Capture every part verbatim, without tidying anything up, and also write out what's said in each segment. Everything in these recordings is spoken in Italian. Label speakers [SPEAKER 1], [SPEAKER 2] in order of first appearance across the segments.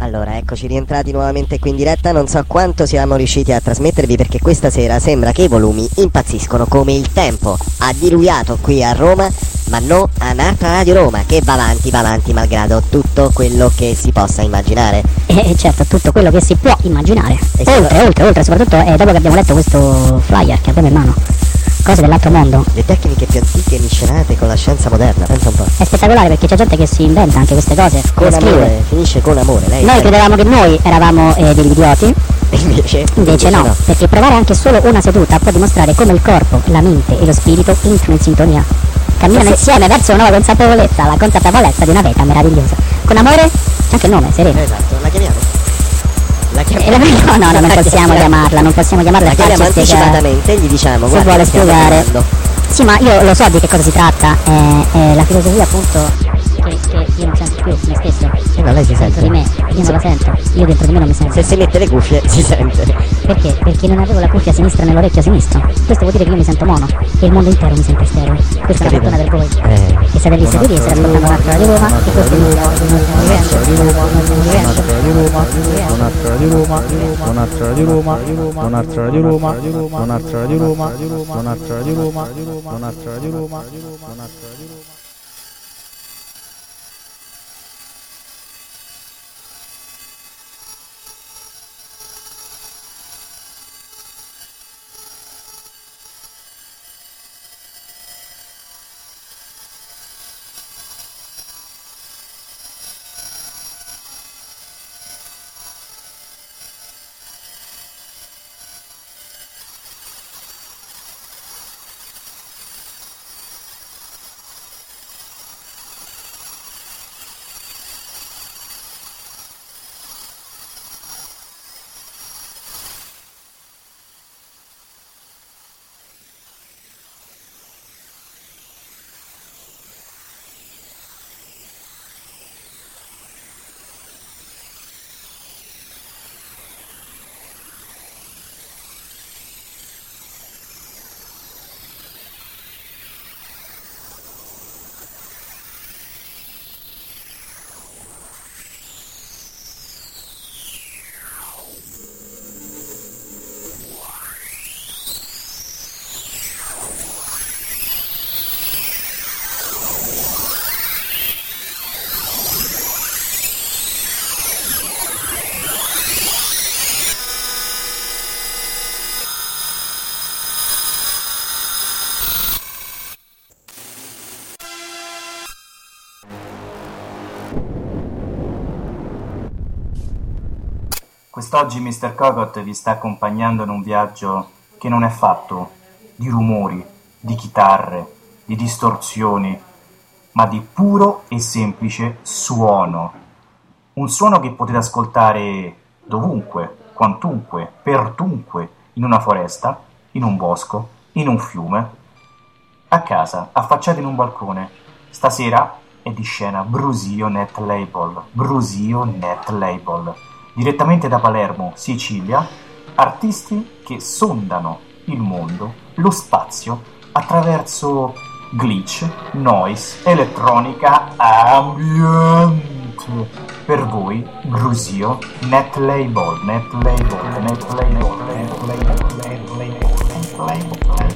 [SPEAKER 1] Allora, eccoci rientrati nuovamente qui in diretta. Non so quanto siamo riusciti a trasmettervi, perché questa sera sembra che i volumi impazziscono come il tempo. Ha diluviato qui a Roma, ma non a Nartra Radio Roma, che va avanti, va avanti malgrado tutto quello che si possa immaginare.
[SPEAKER 2] E certo, tutto quello che si può immaginare.
[SPEAKER 1] E
[SPEAKER 2] Oltre,
[SPEAKER 1] so-
[SPEAKER 2] oltre, oltre, soprattutto eh, dopo che abbiamo letto questo flyer che abbiamo in mano. Cose dell'altro mondo.
[SPEAKER 1] Le tecniche più antiche miscelate con la scienza moderna, pensa un po'.
[SPEAKER 2] È spettacolare perché c'è gente che si inventa anche queste cose.
[SPEAKER 1] Con
[SPEAKER 2] le scrive.
[SPEAKER 1] amore, finisce con amore. Lei
[SPEAKER 2] Noi credevamo che noi eravamo eh, degli idioti,
[SPEAKER 1] invece,
[SPEAKER 2] invece no,
[SPEAKER 1] no.
[SPEAKER 2] perché provare anche solo una seduta può dimostrare come il corpo, la mente e lo spirito entrino in sintonia. Camminano
[SPEAKER 1] Se-
[SPEAKER 2] insieme verso una nuova consapevolezza, la consapevolezza di una vita meravigliosa. Con amore, c'è anche il nome, Serena.
[SPEAKER 1] Esatto, la chiamiamo? La
[SPEAKER 2] Eh,
[SPEAKER 1] chiamiamo?
[SPEAKER 2] la- no, no, no, non
[SPEAKER 1] La
[SPEAKER 2] possiamo
[SPEAKER 1] chiamiamo.
[SPEAKER 2] chiamarla, non possiamo chiamarla
[SPEAKER 1] La
[SPEAKER 2] e
[SPEAKER 1] chiamiamo
[SPEAKER 2] farci spiegare.
[SPEAKER 1] anticipatamente e gli diciamo:
[SPEAKER 2] Si
[SPEAKER 1] guarda,
[SPEAKER 2] vuole
[SPEAKER 1] stiamo
[SPEAKER 2] spiegare.
[SPEAKER 1] parlando.
[SPEAKER 2] Sì, ma io lo so di che cosa si tratta, è, è la filosofia appunto che, che io non sento più me stesso.
[SPEAKER 1] Eh no, lei si
[SPEAKER 2] Dentro
[SPEAKER 1] sente.
[SPEAKER 2] di me, io non la sento, io dentro di me non mi sento.
[SPEAKER 1] Se si mette le cuffie si sente.
[SPEAKER 2] Perché? Perché non avevo la cuffia sinistra nell'orecchio sinistro. Questo vuol dire che io mi sento mono e il mondo intero mi sente stereo. Questa è la
[SPEAKER 1] Capito?
[SPEAKER 2] fortuna per voi.
[SPEAKER 1] Eh.
[SPEAKER 2] Che siete lì seduti e state ascoltando un'altra di Roma e questo è il universo.
[SPEAKER 3] Un'altra di Roma, un'altra di Roma, un'altra di Roma, un'altra di Roma, un'altra di Roma, un'altra di Roma, un'altra di Roma, un'altra di Roma.
[SPEAKER 4] Quest'oggi mister Cogot vi sta accompagnando in un viaggio che non è fatto di rumori, di chitarre, di distorsioni, ma di puro e semplice suono. Un suono che potete ascoltare dovunque, quantunque, pertunque, in una foresta, in un bosco, in un fiume, a casa, affacciati in un balcone. Stasera è di scena Brusio Net Label, Brusio Net Label. Direttamente da Palermo, Sicilia, artisti che sondano il mondo, lo spazio, attraverso glitch, noise, elettronica, ambient. Per voi, Brusio, Net Label, Net Label, Net Label, Net Label, Net Label, Net Label.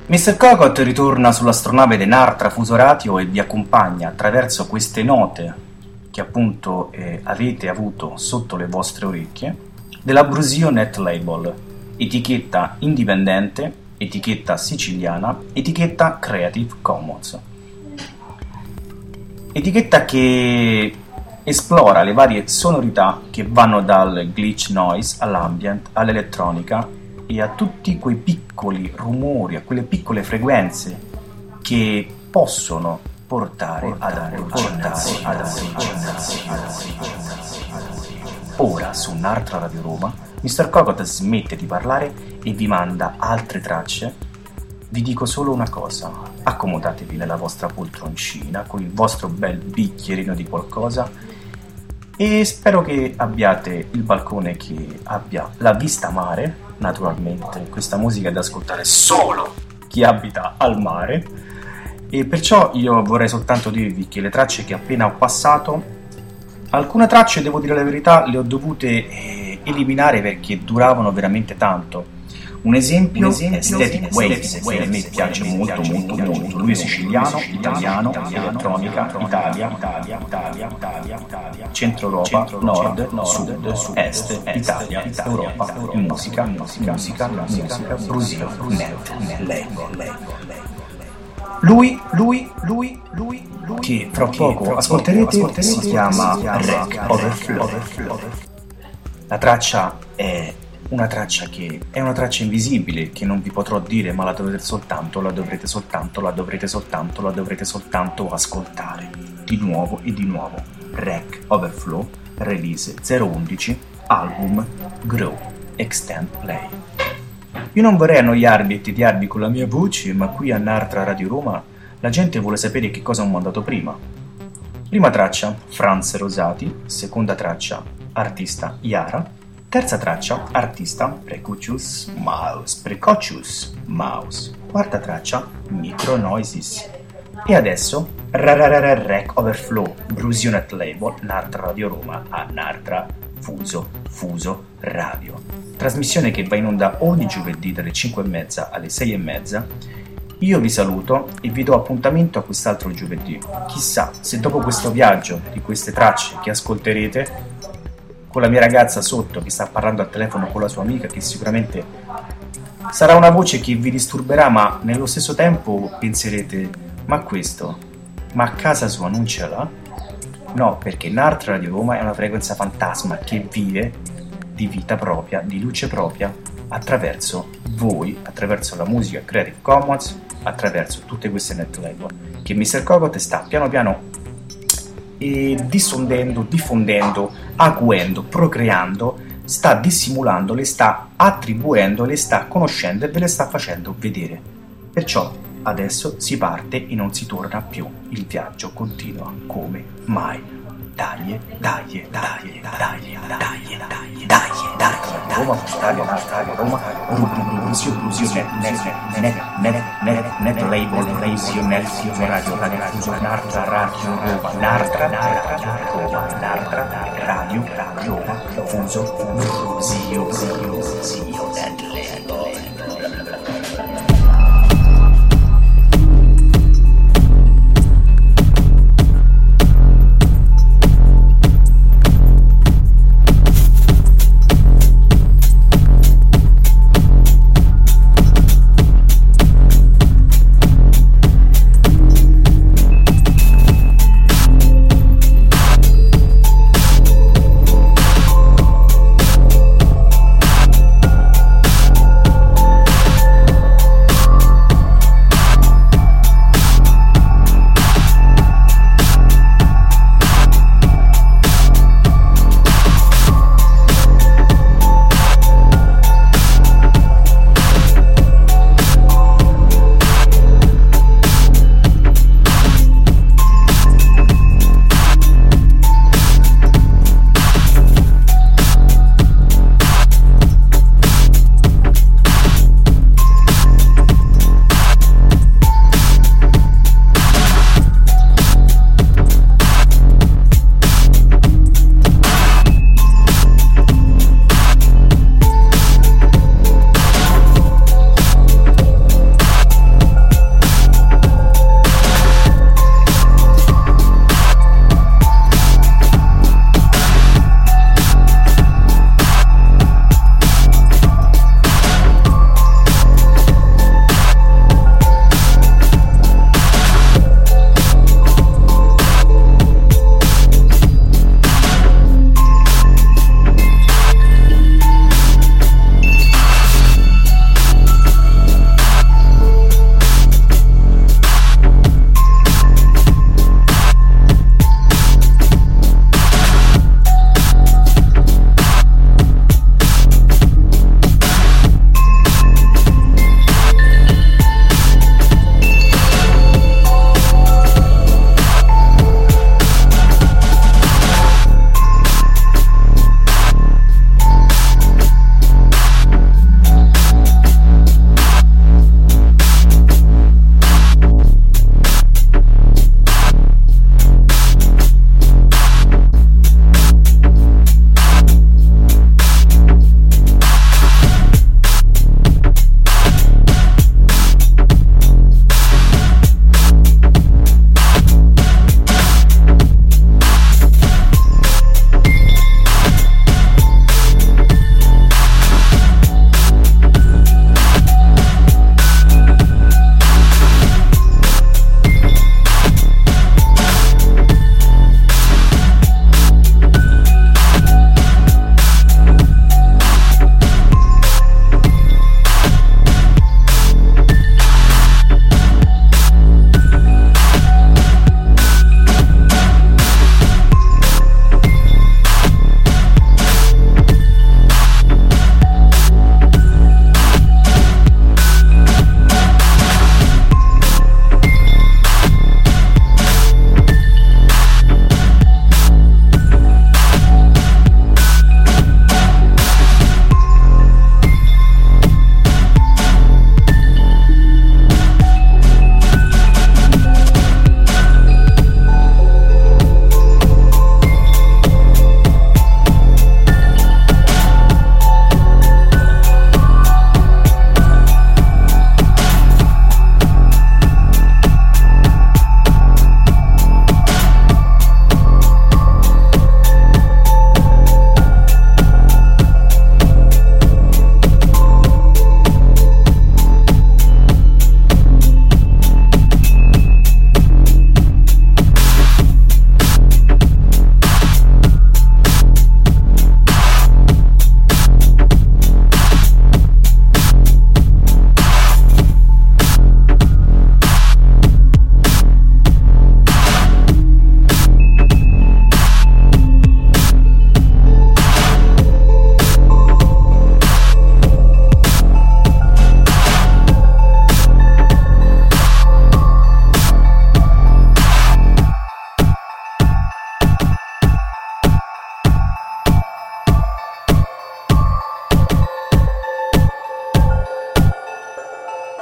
[SPEAKER 4] mister Cogot ritorna sull'astronave di Nartra Fuso Radio e vi accompagna attraverso queste note che appunto eh, avete avuto sotto le vostre orecchie della Brusio Net Label, etichetta indipendente, etichetta siciliana, etichetta Creative Commons. Etichetta che esplora le varie sonorità che vanno dal glitch noise all'ambient, all'elettronica e a tutti quei piccoli rumori, a quelle piccole frequenze che possono portare ad allucinazioni. Ora su Nartra Radio Roma mister Cogot smette di parlare e vi manda altre tracce. Vi dico solo una cosa: accomodatevi nella vostra poltroncina con il vostro bel bicchierino di qualcosa e spero che abbiate il balcone che abbia la vista mare. Naturalmente questa musica è da ascoltare solo chi abita al mare, e perciò io vorrei soltanto dirvi che le tracce che appena ho passato, alcune tracce, devo dire la verità, le ho dovute eh, eliminare perché duravano veramente tanto. Un esempio, Un esempio è Static Waves, che a me piace molto molto molto. Lui è siciliano, italiano, elettronica, Italia, Italia, Italia, Italia, Italia, Centro Europa, Nord, Sud, Est, Italia, Europa, musica, musica, musica, musica, Brusio, Net, Label. Lui, lui, lui, lui, lui, che fra poco ascolterete, si chiama Wreck Overflow. La traccia è una traccia che è una traccia invisibile, che non vi potrò dire, ma la dovrete soltanto, la dovrete soltanto, la dovrete soltanto, la dovrete soltanto ascoltare di nuovo e di nuovo. Wreck Overflow, release zero undici, album Grow, Extend Play. Io non vorrei annoiarvi e tediarvi con la mia voce, ma qui a Nartra Radio Roma la gente vuole sapere che cosa ho mandato prima. Prima traccia, Franz Rosati. Seconda traccia, artista Yara. Terza traccia, artista Precocious Mouse, Precocious Mouse. Quarta traccia, Micro Noises. E adesso, Wreck Overflow, Brusio Net Label, Nartra Radio Roma a Nartra Fuso, Fuso Radio. Trasmissione che va in onda ogni giovedì dalle cinque e mezza alle sei e mezza. Io vi saluto e vi do appuntamento a quest'altro giovedì. Chissà se dopo questo viaggio di queste tracce che ascolterete, con la mia ragazza sotto che sta parlando al telefono con la sua amica, che sicuramente sarà una voce che vi disturberà, ma nello stesso tempo penserete: ma questo, ma a casa sua non ce l'ha? No, perché Nartra Radio Roma è una frequenza fantasma che vive di vita propria, di luce propria, attraverso voi, attraverso la musica Creative Commons, attraverso tutte queste net label che mister Cogot sta piano piano e diffondendo, diffondendo, acuendo, procreando, sta dissimulando, le sta attribuendo, le sta conoscendo e ve le sta facendo vedere. Perciò adesso si parte e non si torna più, il viaggio continua come mai. Dai, dai, dai, dai, dai, dai, dai, dai, Roma, Australia, Australia, Roma, Brusio, Brusio, Net, Net, Net, Net, Net, Net, Label, Brusio, Net, Radio, Radio, Fuso, Nartra, Radio, Roma, Nartra, Nartra, Roma, Nartra, Radio, Roma, Fuso, Brusio, Brusio, Net,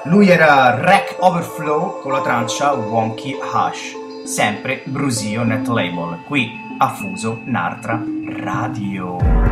[SPEAKER 5] Lui era Rack Overflow con la traccia Wonky Hush, sempre Brusio Net Label, qui a Fuso Nartra Radio.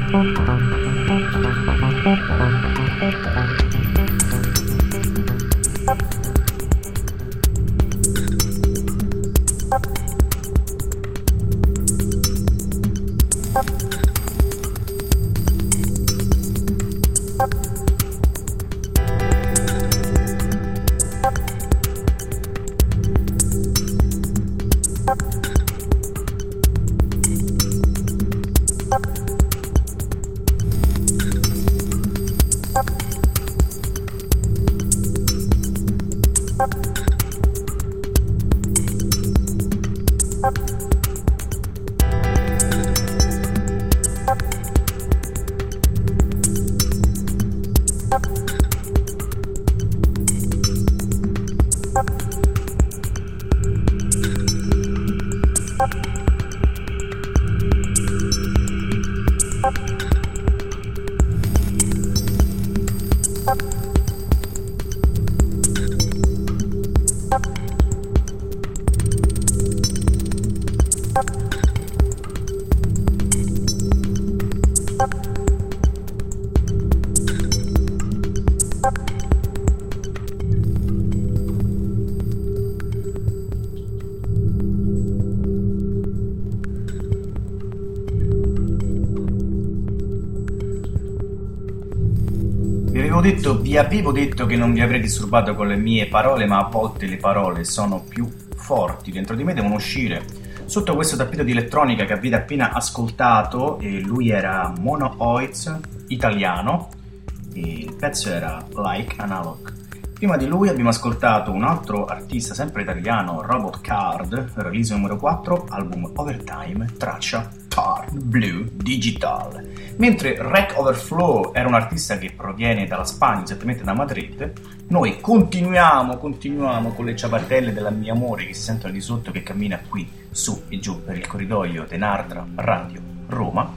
[SPEAKER 5] Detto, vi avevo detto che non vi avrei disturbato con le mie parole, ma a volte le parole sono più forti, dentro di me devono uscire. Sotto questo tappeto di elettronica che avete appena ascoltato, e lui era Mono Oiz, italiano, e il pezzo era Like Analog. Prima di lui abbiamo ascoltato un altro artista sempre italiano, Robot Card, release numero quattro, album Overtime, traccia Turn Blue Digital. Mentre Rec Overflow era un artista che proviene dalla Spagna, esattamente da Madrid, noi continuiamo, continuiamo con le ciabattelle della mia amore che si sentono di sotto, che cammina qui, su e giù per il corridoio di Nartra Radio Roma.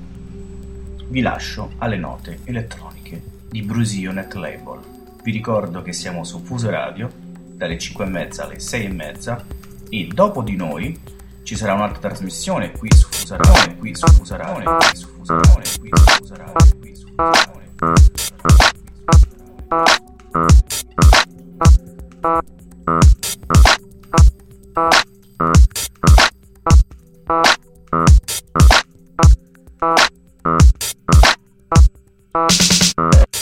[SPEAKER 5] Vi lascio alle note elettroniche di Brusio Net Label. Vi ricordo che siamo su Fuso Radio dalle cinque e mezza alle sei e mezza e dopo di noi ci sarà un'altra trasmissione qui su Fuso Radio, qui su Fuso Radio, qui su Fuso Radio, qui su Fuso Radio, qui su Fuso Radio.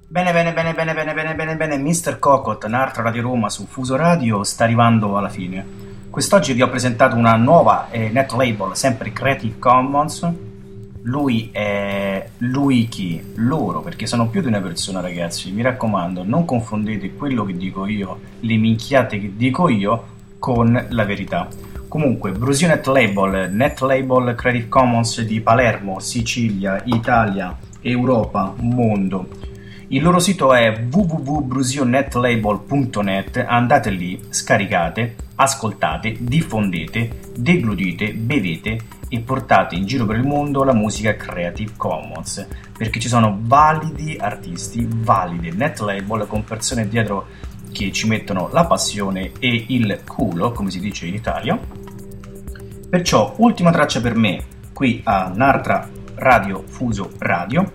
[SPEAKER 5] Bene, bene, bene, bene, bene, bene, bene, bene, mister Cocot, Nartra Radio Roma su Fuso Radio sta arrivando alla fine. Quest'oggi vi ho presentato una nuova eh, net label, sempre Creative Commons. Lui è... lui chi? Loro, perché sono più di una persona, ragazzi. Mi raccomando, non confondete quello che dico io, le minchiate che dico io, con la verità. Comunque, Brusio Net Label, Net Label Creative Commons di Palermo, Sicilia, Italia, Europa, mondo. Il loro sito è w w w punto brusionnetlabel punto net, andate lì, scaricate, ascoltate, diffondete, deglutite, bevete e portate in giro per il mondo la musica Creative Commons, perché ci sono validi artisti, valide net label con persone dietro che ci mettono la passione e il culo, come si dice in Italia. Perciò, ultima traccia per me qui a Nartra Radio Fuso Radio.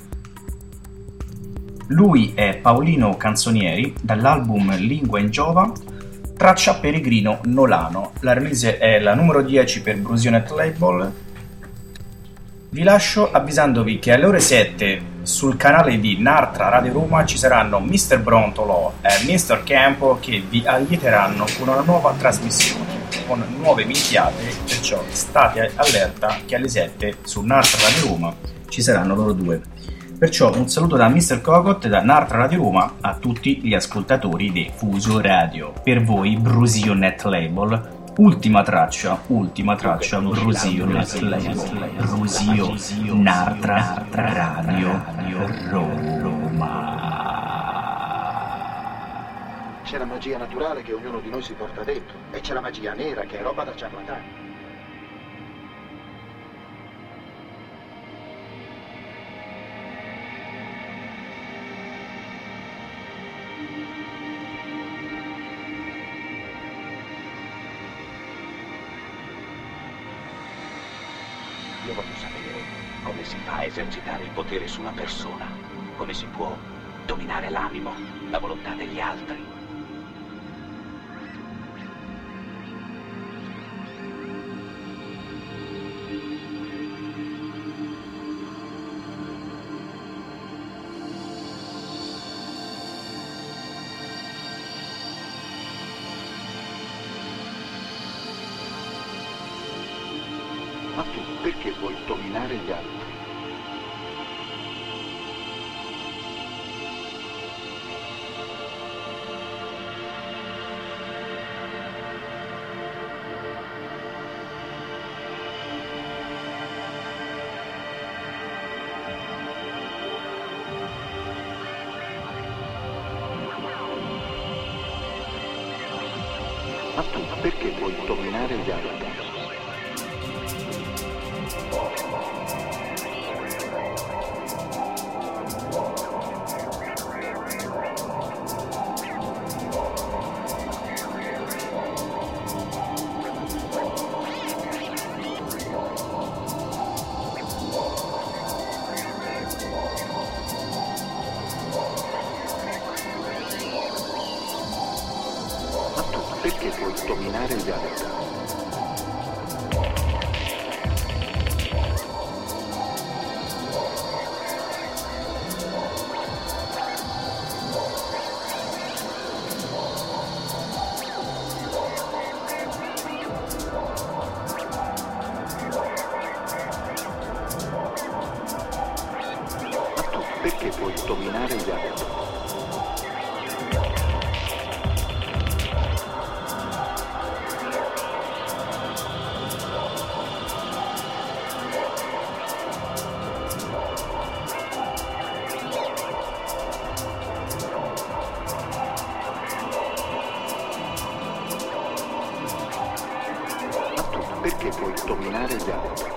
[SPEAKER 5] Lui è Paolino Canzonieri, dall'album Lingua in Giova, traccia Peregrino Nolano. La release è la numero dieci per Brusio Net Label. Vi lascio avvisandovi che alle ore sette sul canale di Nartra Radio Roma ci saranno mister Brontolo e mister Campo che vi allieteranno con una nuova trasmissione, con nuove minchiate, perciò state allerta che alle sette su Nartra Radio Roma ci saranno loro due. Perciò un saluto da mister Cocot e da Nartra Radio Roma a tutti gli ascoltatori di Fuso Radio. Per voi Brusio Net Label, ultima traccia, ultima traccia, Brusio Net Label, Brusio Nartra Radio Roma.
[SPEAKER 6] C'è la magia naturale che ognuno di noi si porta dentro e c'è la magia nera che è roba da ciarlatani.
[SPEAKER 7] Io voglio sapere come si fa a esercitare il potere su una persona, come si può dominare l'animo, la volontà degli altri.
[SPEAKER 6] Ma tu perché vuoi dominare gli altri? Ma tu perché vuoi dominare gli altri? Perché vuoi dominare gli altri? Ma tu perché vuoi dominare gli altri? Perché vuoi dominare gli altri?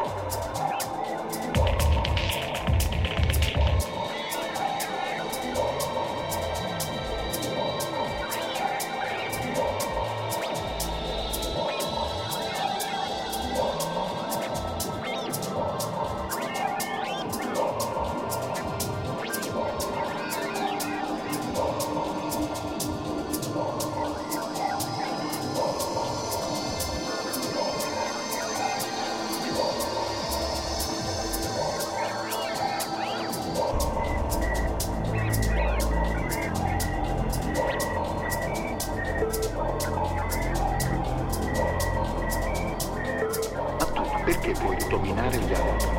[SPEAKER 6] dominare gli altri.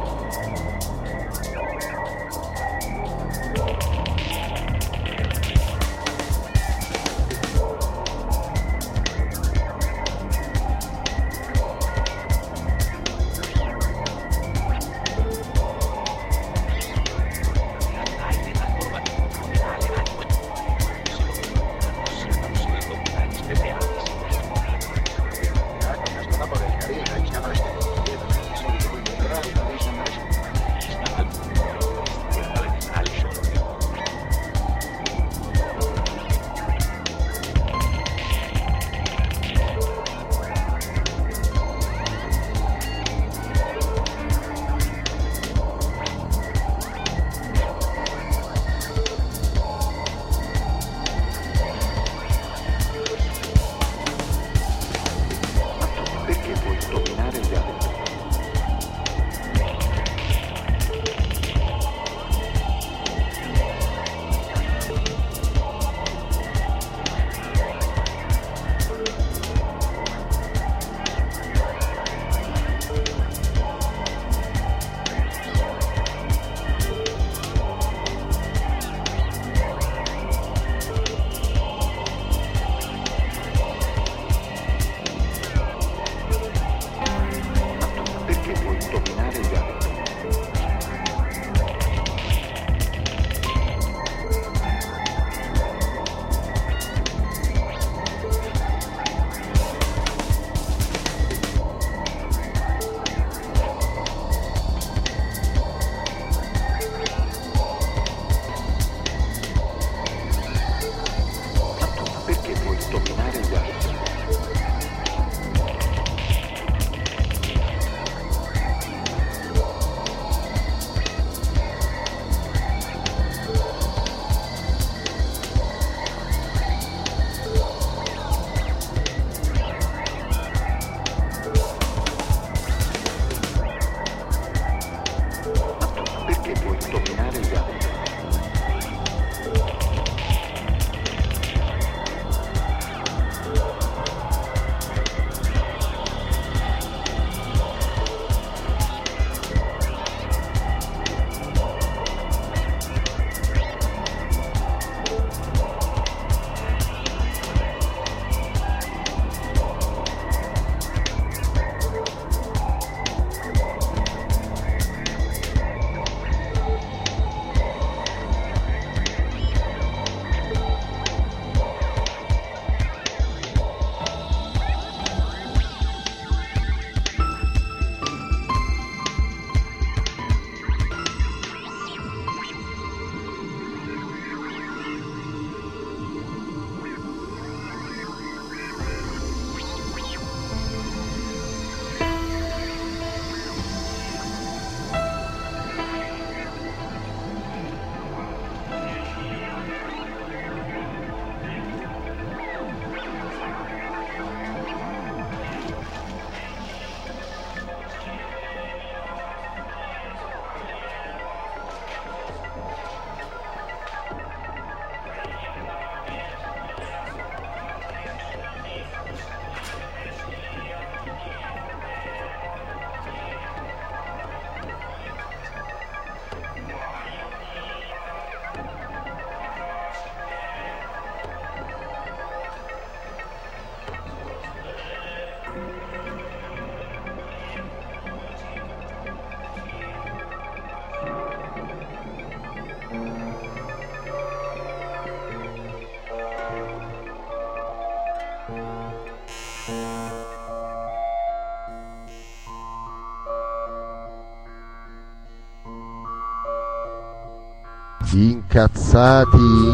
[SPEAKER 8] Incazzati,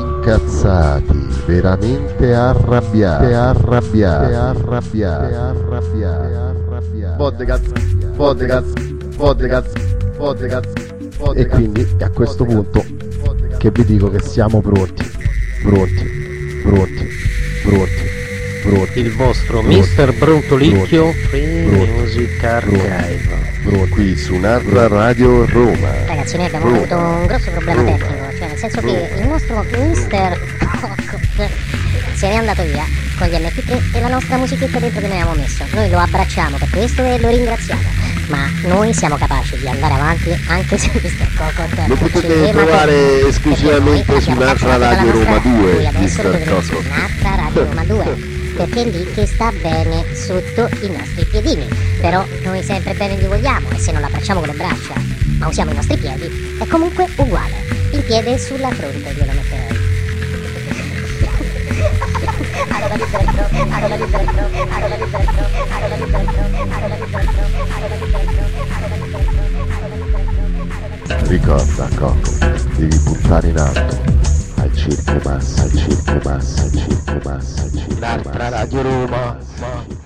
[SPEAKER 8] incazzati, veramente arrabbiati, arrabbiati, arrabbiati, arrabbiati, arrabbiati.
[SPEAKER 9] Podcast, podcast, podcast, podcast.
[SPEAKER 8] E quindi a questo punto che vi dico che siamo pronti, pronti, pronti, pronti, pronti.
[SPEAKER 10] Il vostro
[SPEAKER 8] pronti,
[SPEAKER 10] mister Brontolicchio Free
[SPEAKER 8] pronti,
[SPEAKER 10] Music Archive.
[SPEAKER 8] Pronti, qui su Narra Radio Roma.
[SPEAKER 2] Ragazzi, noi abbiamo
[SPEAKER 8] Roma,
[SPEAKER 2] avuto un grosso problema
[SPEAKER 8] Roma,
[SPEAKER 2] tecnico, cioè nel senso che il nostro mister se n'è andato via con gli emme pi tre e la nostra musichetta dentro che noi avevamo messo. Noi lo abbracciamo per questo e lo ringraziamo. ma noi siamo capaci di andare avanti anche se mister Cocot
[SPEAKER 8] Lo potete trovare esclusivamente su un'altra Radio Roma due, mister Cocot.
[SPEAKER 2] Un'altra Radio Roma due, perché è lì che sta bene sotto i nostri piedini. Però noi sempre bene li vogliamo, e se non l'abbracciamo con le braccia ma usiamo i nostri piedi è comunque uguale. Il piede sulla fronte glielo metterei. Arola libera il pro, arola libera il pro, arola libera il pro, arola libera il pro, arola libera il pro, arola libera il pro, arola libera il pro, arola libera il pro.
[SPEAKER 8] Ricorda, Coco, devi puntare in alto. Al circo massa, al circo massa, al circo massa, al circo massa. L'altra Radio Roma.